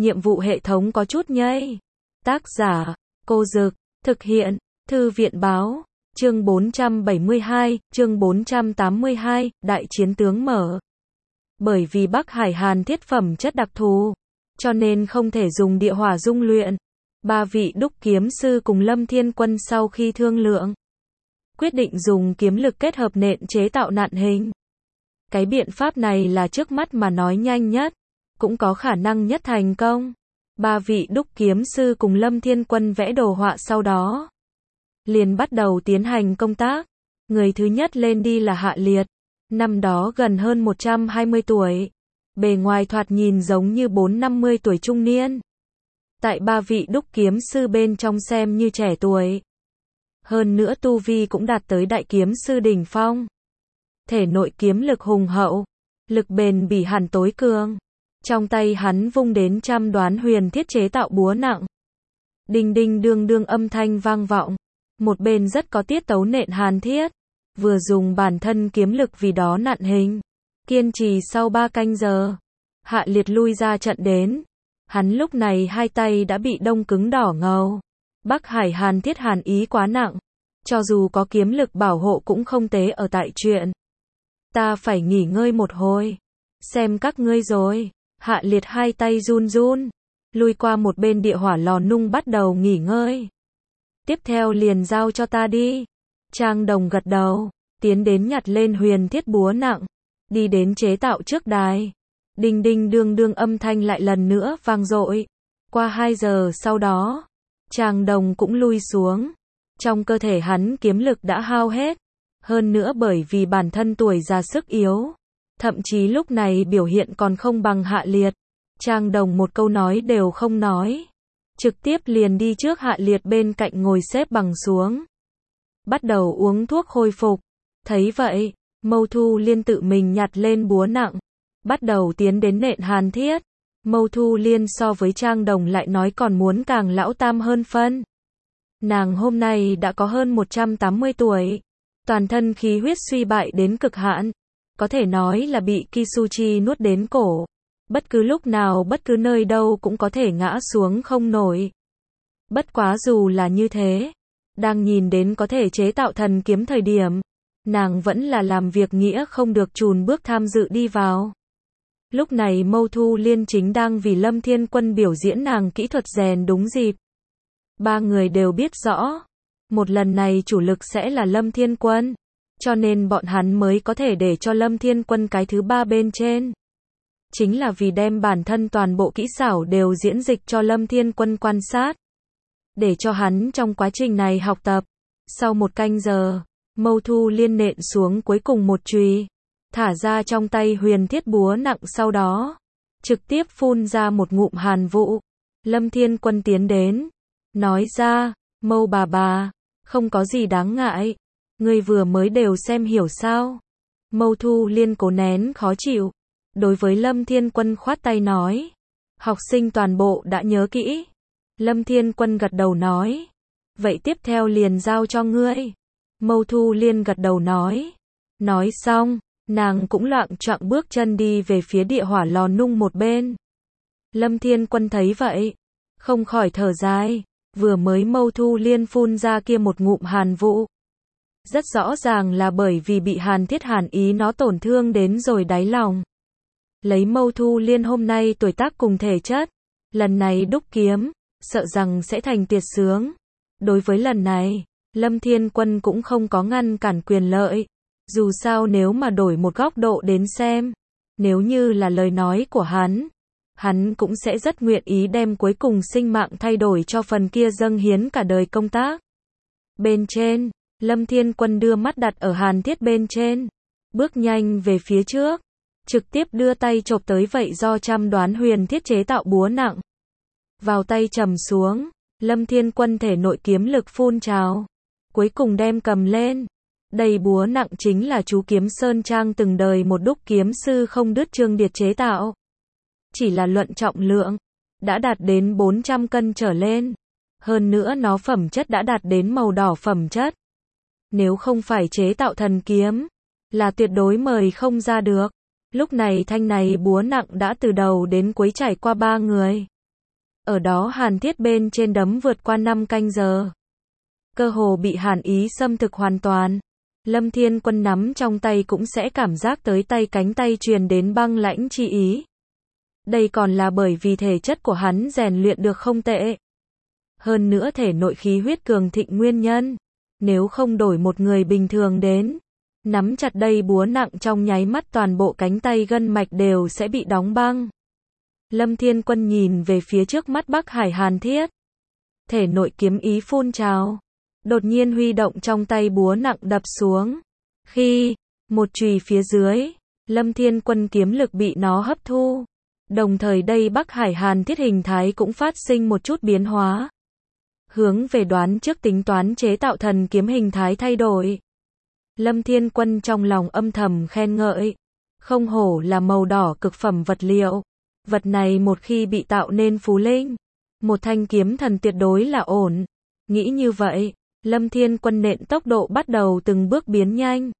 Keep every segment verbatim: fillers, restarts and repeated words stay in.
nhiệm vụ hệ thống có chút nhây. Tác giả, Cô Dực, thực hiện, Thư viện Báo, chương bốn trăm bảy mươi hai, chương bốn trăm tám mươi hai, Đại chiến tướng mở. Bởi vì Bắc Hải Hàn thiết phẩm chất đặc thù, cho nên không thể dùng địa hỏa dung luyện. Ba vị đúc kiếm sư cùng Lâm Thiên Quân sau khi thương lượng, quyết định dùng kiếm lực kết hợp nện chế tạo nạn hình. Cái biện pháp này là trước mắt mà nói nhanh nhất, cũng có khả năng nhất thành công. Ba vị đúc kiếm sư cùng Lâm Thiên Quân vẽ đồ họa sau đó liền bắt đầu tiến hành công tác. Người thứ nhất lên đi là Hạ Liệt, năm đó gần hơn một trăm hai mươi tuổi, bề ngoài thoạt nhìn giống như bốn năm mươi tuổi trung niên. Tại ba vị đúc kiếm sư bên trong xem như trẻ tuổi. Hơn nữa tu vi cũng đạt tới đại kiếm sư đỉnh phong. Thể nội kiếm lực hùng hậu, lực bền bỉ hẳn tối cường. Trong tay hắn vung đến trăm đoán huyền thiết chế tạo búa nặng. Đinh đinh đương đương âm thanh vang vọng. Một bên rất có tiết tấu nện hàn thiết. Vừa dùng bản thân kiếm lực vì đó nặn hình. Kiên trì sau ba canh giờ, Hạ Liệt lui ra trận đến. Hắn lúc này hai tay đã bị đông cứng đỏ ngầu. Bắc Hải Hàn thiết hàn ý quá nặng. Cho dù có kiếm lực bảo hộ cũng không tế ở tại chuyện. Ta phải nghỉ ngơi một hồi. Xem các ngươi rồi. Hạ Liệt hai tay run run. Lui qua một bên địa hỏa lò nung bắt đầu nghỉ ngơi. Tiếp theo liền giao cho ta đi. Trang Đồng gật đầu. Tiến đến nhặt lên huyền thiết búa nặng. Đi đến chế tạo trước đài. Đinh đinh đương đương âm thanh lại lần nữa vang dội. Qua hai giờ sau đó, Trang Đồng cũng lui xuống. Trong cơ thể hắn kiếm lực đã hao hết. Hơn nữa bởi vì bản thân tuổi già sức yếu. Thậm chí lúc này biểu hiện còn không bằng Hạ Liệt. Trang Đồng một câu nói đều không nói. Trực tiếp liền đi trước Hạ Liệt bên cạnh ngồi xếp bằng xuống. Bắt đầu uống thuốc hồi phục. Thấy vậy, Mâu Thu Liên tự mình nhặt lên búa nặng. Bắt đầu tiến đến nện hàn thiết. Mâu Thu Liên so với Trang Đồng lại nói còn muốn càng lão tam hơn phân. Nàng hôm nay đã có hơn một trăm tám mươi tuổi. Toàn thân khí huyết suy bại đến cực hạn. Có thể nói là bị Kisuchi nuốt đến cổ. Bất cứ lúc nào bất cứ nơi đâu cũng có thể ngã xuống không nổi. Bất quá dù là như thế, đang nhìn đến có thể chế tạo thần kiếm thời điểm, nàng vẫn là làm việc nghĩa không được chùn bước tham dự đi vào. Lúc này Mâu Thu Liên chính đang vì Lâm Thiên Quân biểu diễn nàng kỹ thuật rèn đúng dịp. Ba người đều biết rõ, một lần này chủ lực sẽ là Lâm Thiên Quân, cho nên bọn hắn mới có thể để cho Lâm Thiên Quân cái thứ ba bên trên. Chính là vì đem bản thân toàn bộ kỹ xảo đều diễn dịch cho Lâm Thiên Quân quan sát. Để cho hắn trong quá trình này học tập. Sau một canh giờ, Mâu Thu Liên nện xuống cuối cùng một chùy. Thả ra trong tay huyền thiết búa nặng sau đó. Trực tiếp phun ra một ngụm hàn vụ. Lâm Thiên Quân tiến đến. Nói ra, Mâu bà bà, không có gì đáng ngại. Ngươi vừa mới đều xem hiểu sao. Mâu Thu Liên cố nén khó chịu. Đối với Lâm Thiên Quân khoát tay nói. Học sinh toàn bộ đã nhớ kỹ. Lâm Thiên Quân gật đầu nói. Vậy tiếp theo liền giao cho ngươi. Mâu Thu Liên gật đầu nói. Nói xong, nàng cũng loạng choạng bước chân đi về phía địa hỏa lò nung một bên. Lâm Thiên Quân thấy vậy, không khỏi thở dài. Vừa mới Mâu Thu Liên phun ra kia một ngụm hàn vụ. Rất rõ ràng là bởi vì bị hàn thiết hàn ý nó tổn thương đến rồi đáy lòng. Lấy Mâu Thu Liên hôm nay tuổi tác cùng thể chất, lần này đúc kiếm, sợ rằng sẽ thành tiệt sướng. Đối với lần này, Lâm Thiên Quân cũng không có ngăn cản quyền lợi. Dù sao nếu mà đổi một góc độ đến xem, nếu như là lời nói của hắn, hắn cũng sẽ rất nguyện ý đem cuối cùng sinh mạng thay đổi cho phần kia dâng hiến cả đời công tác. Bên trên, Lâm Thiên Quân đưa mắt đặt ở hàn thiết bên trên, bước nhanh về phía trước, trực tiếp đưa tay chộp tới vậy do trăm đoán huyền thiết chế tạo búa nặng. Vào tay trầm xuống, Lâm Thiên Quân thể nội kiếm lực phun trào, cuối cùng đem cầm lên. Đây búa nặng chính là chú Kiếm Sơn Trang từng đời một đúc kiếm sư không đứt Trương Điệt chế tạo. Chỉ là luận trọng lượng, đã đạt đến bốn trăm cân trở lên. Hơn nữa nó phẩm chất đã đạt đến màu đỏ phẩm chất. Nếu không phải chế tạo thần kiếm, là tuyệt đối mời không ra được. Lúc này thanh này búa nặng đã từ đầu đến cuối trải qua ba người. Ở đó Hàn Thiết bên trên đấm vượt qua năm canh giờ. Cơ hồ bị hàn ý xâm thực hoàn toàn. Lâm Thiên Quân nắm trong tay cũng sẽ cảm giác tới tay cánh tay truyền đến băng lãnh chi ý. Đây còn là bởi vì thể chất của hắn rèn luyện được không tệ. Hơn nữa thể nội khí huyết cường thịnh nguyên nhân. Nếu không đổi một người bình thường đến, nắm chặt đây búa nặng trong nháy mắt toàn bộ cánh tay gân mạch đều sẽ bị đóng băng. Lâm Thiên Quân nhìn về phía trước mắt Bắc Hải Hàn Thiết. Thể nội kiếm ý phun trào. Đột nhiên huy động trong tay búa nặng đập xuống. Khi, một chùy phía dưới, Lâm Thiên Quân kiếm lực bị nó hấp thu. Đồng thời đây Bắc Hải Hàn Thiết hình thái cũng phát sinh một chút biến hóa. Hướng về đoán trước tính toán chế tạo thần kiếm hình thái thay đổi. Lâm Thiên Quân trong lòng âm thầm khen ngợi. Không hổ là màu đỏ cực phẩm vật liệu. Vật này một khi bị tạo nên phú linh, một thanh kiếm thần tuyệt đối là ổn. Nghĩ như vậy, Lâm Thiên Quân nện tốc độ bắt đầu từng bước biến nhanh.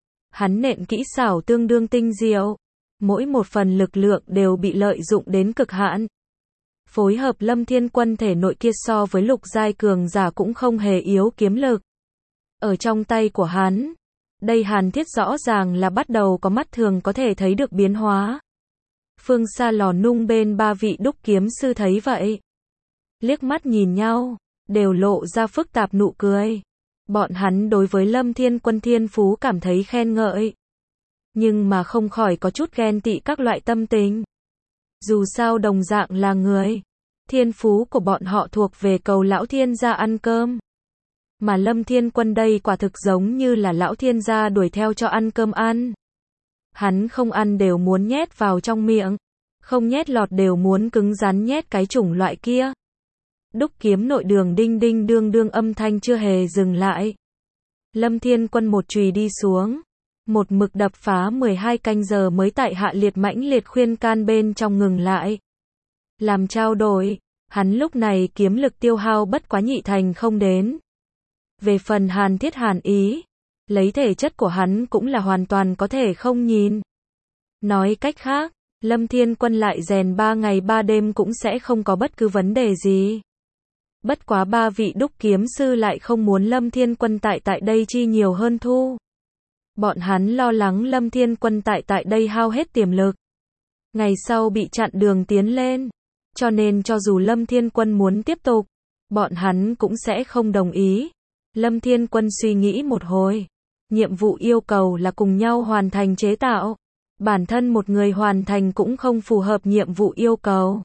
Hắn nện kỹ xảo tương đương tinh diệu. Mỗi một phần lực lượng đều bị lợi dụng đến cực hạn. Phối hợp Lâm Thiên Quân thể nội kia so với lục giai cường giả cũng không hề yếu kiếm lực. Ở trong tay của hắn, đây Hàn Thiết rõ ràng là bắt đầu có mắt thường có thể thấy được biến hóa. Phương xa lò nung bên ba vị đúc kiếm sư thấy vậy. Liếc mắt nhìn nhau, đều lộ ra phức tạp nụ cười. Bọn hắn đối với Lâm Thiên Quân thiên phú cảm thấy khen ngợi. Nhưng mà không khỏi có chút ghen tị các loại tâm tình. Dù sao đồng dạng là người, thiên phú của bọn họ thuộc về cầu lão thiên gia ăn cơm. Mà Lâm Thiên Quân đây quả thực giống như là lão thiên gia đuổi theo cho ăn cơm ăn. Hắn không ăn đều muốn nhét vào trong miệng, không nhét lọt đều muốn cứng rắn nhét cái chủng loại kia. Đúc kiếm nội đường đinh đinh đương đương âm thanh chưa hề dừng lại. Lâm Thiên Quân một chùy đi xuống, một mực đập phá mười hai canh giờ mới tại hạ liệt mãnh liệt khuyên can bên trong ngừng lại. Làm trao đổi, hắn lúc này kiếm lực tiêu hao bất quá nhị thành không đến. Về phần Hàn Thiết Hàn ý, lấy thể chất của hắn cũng là hoàn toàn có thể không nhìn. Nói cách khác, Lâm Thiên Quân lại rèn ba ngày ba đêm cũng sẽ không có bất cứ vấn đề gì. Bất quá ba vị đúc kiếm sư lại không muốn Lâm Thiên Quân tại tại đây chi nhiều hơn thu. Bọn hắn lo lắng Lâm Thiên Quân tại tại đây hao hết tiềm lực. Ngày sau bị chặn đường tiến lên. Cho nên cho dù Lâm Thiên Quân muốn tiếp tục, bọn hắn cũng sẽ không đồng ý. Lâm Thiên Quân suy nghĩ một hồi. Nhiệm vụ yêu cầu là cùng nhau hoàn thành chế tạo. Bản thân một người hoàn thành cũng không phù hợp nhiệm vụ yêu cầu.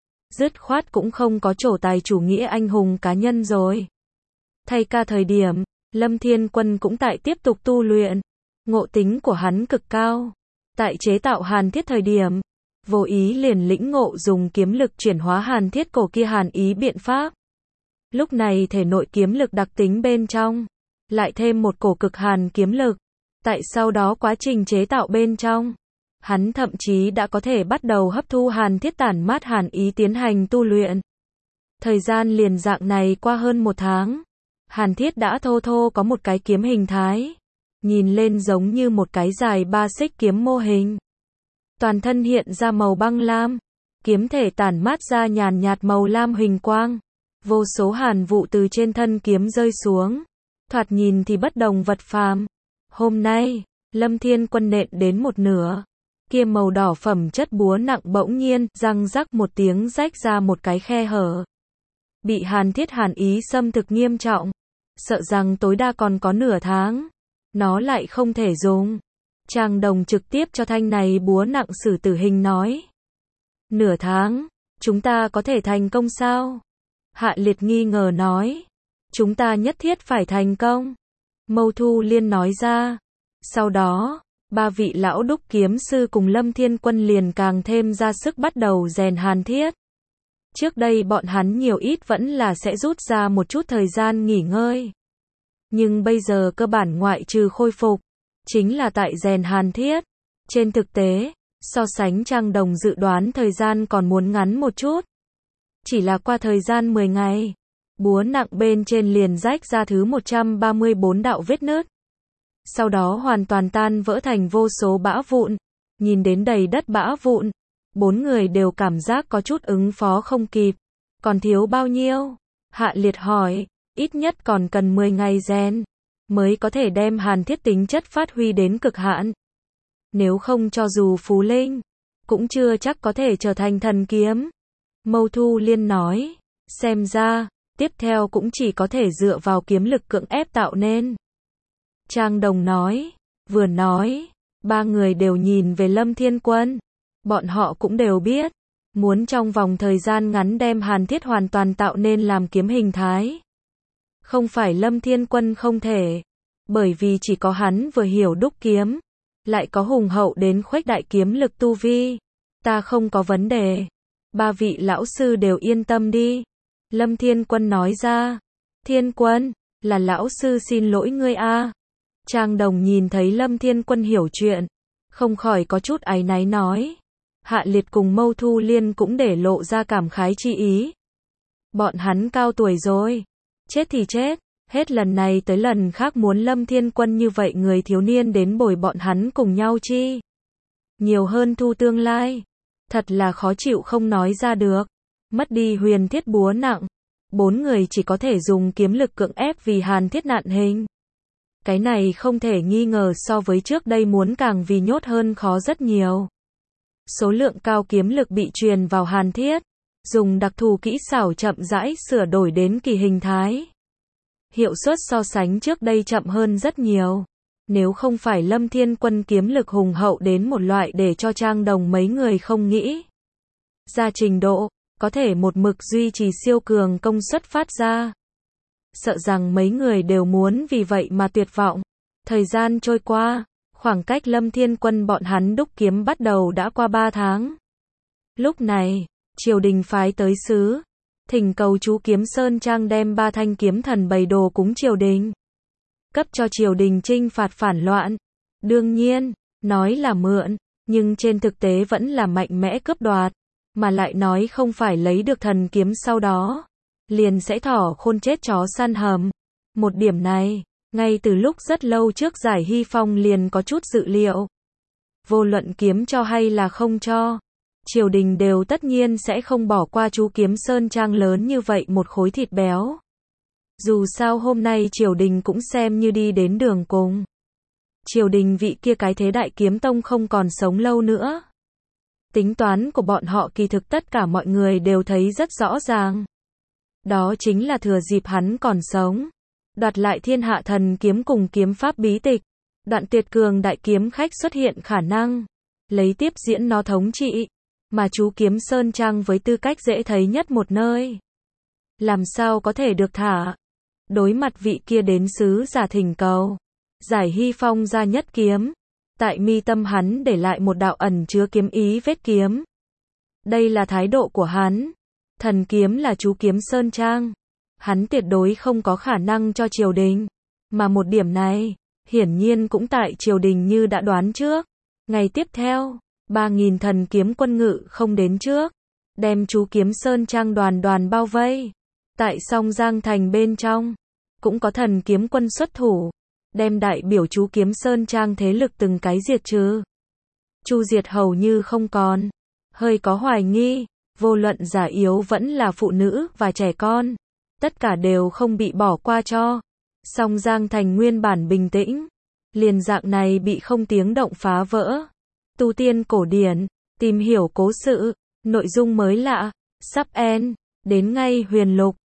Dứt khoát cũng không có trổ tài chủ nghĩa anh hùng cá nhân rồi. Thay ca thời điểm, Lâm Thiên Quân cũng tại tiếp tục tu luyện. Ngộ tính của hắn cực cao. Tại chế tạo Hàn Thiết thời điểm, vô ý liền lĩnh ngộ dùng kiếm lực chuyển hóa Hàn Thiết cổ kia hàn ý biện pháp. Lúc này thể nội kiếm lực đặc tính bên trong, lại thêm một cổ cực hàn kiếm lực. Tại sau đó quá trình chế tạo bên trong, hắn thậm chí đã có thể bắt đầu hấp thu Hàn Thiết tản mát hàn ý tiến hành tu luyện. Thời gian liền dạng này qua hơn một tháng. Hàn Thiết đã thô thô có một cái kiếm hình thái. Nhìn lên giống như một cái dài ba xích kiếm mô hình. Toàn thân hiện ra màu băng lam. Kiếm thể tản mát ra nhàn nhạt màu lam huỳnh quang. Vô số hàn vụ từ trên thân kiếm rơi xuống. Thoạt nhìn thì bất đồng vật phàm. Hôm nay, Lâm Thiên Quân nện đến một nửa. Kia màu đỏ phẩm chất búa nặng bỗng nhiên, răng rắc một tiếng rách ra một cái khe hở. Bị Hàn Thiết hàn ý xâm thực nghiêm trọng. Sợ rằng tối đa còn có nửa tháng. Nó lại không thể dùng. Trang Đồng trực tiếp cho thanh này búa nặng xử tử hình nói. Nửa tháng, chúng ta có thể thành công sao? Hạ Liệt nghi ngờ nói. Chúng ta nhất thiết phải thành công. Mâu Thu Liên nói ra. Sau đó, ba vị lão đúc kiếm sư cùng Lâm Thiên Quân liền càng thêm ra sức bắt đầu rèn Hàn Thiết. Trước đây bọn hắn nhiều ít vẫn là sẽ rút ra một chút thời gian nghỉ ngơi. Nhưng bây giờ cơ bản ngoại trừ khôi phục, chính là tại rèn Hàn Thiết. Trên thực tế, so sánh Trang Đồng dự đoán thời gian còn muốn ngắn một chút. Chỉ là qua thời gian mười ngày, búa nặng bên trên liền rách ra thứ một trăm ba mươi bốn đạo vết nứt. Sau đó hoàn toàn tan vỡ thành vô số bã vụn. Nhìn đến đầy đất bã vụn, bốn người đều cảm giác có chút ứng phó không kịp. Còn thiếu bao nhiêu? Hạ Liệt hỏi, ít nhất còn cần mười ngày rèn, mới có thể đem hàn thiết tính chất phát huy đến cực hạn. Nếu không cho dù Phú Linh, cũng chưa chắc có thể trở thành thần kiếm. Mâu Thu Liên nói, xem ra, tiếp theo cũng chỉ có thể dựa vào kiếm lực cưỡng ép tạo nên. Trang Đồng nói, vừa nói, ba người đều nhìn về Lâm Thiên Quân. Bọn họ cũng đều biết, muốn trong vòng thời gian ngắn đem hàn thiết hoàn toàn tạo nên làm kiếm hình thái. Không phải Lâm Thiên Quân không thể, bởi vì chỉ có hắn vừa hiểu đúc kiếm, lại có hùng hậu đến khuếch đại kiếm lực tu vi. Ta không có vấn đề. Ba vị lão sư đều yên tâm đi. Lâm Thiên Quân nói ra. Thiên Quân, là lão sư xin lỗi ngươi a. Trang Đồng nhìn thấy Lâm Thiên Quân hiểu chuyện, không khỏi có chút áy náy nói. Hạ Liệt cùng Mâu Thu Liên cũng để lộ ra cảm khái chi ý. Bọn hắn cao tuổi rồi, chết thì chết, hết lần này tới lần khác muốn Lâm Thiên Quân như vậy người thiếu niên đến bồi bọn hắn cùng nhau chi. Nhiều hơn thu tương lai, thật là khó chịu không nói ra được. Mất đi huyền thiết búa nặng, bốn người chỉ có thể dùng kiếm lực cưỡng ép vì hàn thiết nạn hình. Cái này không thể nghi ngờ so với trước đây muốn càng vì nhốt hơn khó rất nhiều. Số lượng cao kiếm lực bị truyền vào hàn thiết, dùng đặc thù kỹ xảo chậm rãi sửa đổi đến kỳ hình thái. Hiệu suất so sánh trước đây chậm hơn rất nhiều. Nếu không phải Lâm Thiên Quân kiếm lực hùng hậu đến một loại để cho Trang Đồng mấy người không nghĩ ra trình độ, có thể một mực duy trì siêu cường công suất phát ra. Sợ rằng mấy người đều muốn vì vậy mà tuyệt vọng. Thời gian trôi qua, khoảng cách Lâm Thiên Quân bọn hắn đúc kiếm bắt đầu đã qua ba tháng. Lúc này, triều đình phái tới sứ, thỉnh cầu chú Kiếm Sơn Trang đem ba thanh kiếm thần bày đồ cúng triều đình. Cấp cho triều đình trinh phạt phản loạn. Đương nhiên, nói là mượn, nhưng trên thực tế vẫn là mạnh mẽ cướp đoạt, mà lại nói không phải lấy được thần kiếm sau đó, liền sẽ thỏ khôn chết chó săn hầm. Một điểm này, ngay từ lúc rất lâu trước Giải Hy Phong liền có chút dự liệu. Vô luận kiếm cho hay là không cho, triều đình đều tất nhiên sẽ không bỏ qua chú Kiếm Sơn Trang lớn như vậy một khối thịt béo. Dù sao hôm nay triều đình cũng xem như đi đến đường cùng. Triều đình vị kia cái thế đại kiếm tông không còn sống lâu nữa. Tính toán của bọn họ kỳ thực tất cả mọi người đều thấy rất rõ ràng. Đó chính là thừa dịp hắn còn sống, đoạt lại thiên hạ thần kiếm cùng kiếm pháp bí tịch. Đoạn tuyệt cường đại kiếm khách xuất hiện khả năng, lấy tiếp diễn nó thống trị, mà chú Kiếm Sơn Trang với tư cách dễ thấy nhất một nơi. Làm sao có thể được thả? Đối mặt vị kia đến sứ giả thỉnh cầu, Giải Hy Phong ra nhất kiếm, tại mi tâm hắn để lại một đạo ẩn chứa kiếm ý vết kiếm. Đây là thái độ của hắn. Thần kiếm là chú Kiếm Sơn Trang. Hắn tuyệt đối không có khả năng cho triều đình. Mà một điểm này, hiển nhiên cũng tại triều đình như đã đoán trước. Ngày tiếp theo, ba nghìn thần kiếm quân ngự không đến trước, đem chú Kiếm Sơn Trang đoàn đoàn bao vây. Tại Song Giang thành bên trong, cũng có thần kiếm quân xuất thủ, đem đại biểu chú Kiếm Sơn Trang thế lực từng cái diệt trừ. Chu diệt hầu như không còn. Hơi có hoài nghi, vô luận già yếu vẫn là phụ nữ và trẻ con, tất cả đều không bị bỏ qua cho. Song Giang thành nguyên bản bình tĩnh, liền dạng này bị không tiếng động phá vỡ. Tu tiên cổ điển, tìm hiểu cố sự, nội dung mới lạ, sắp end, đến ngay huyền lục.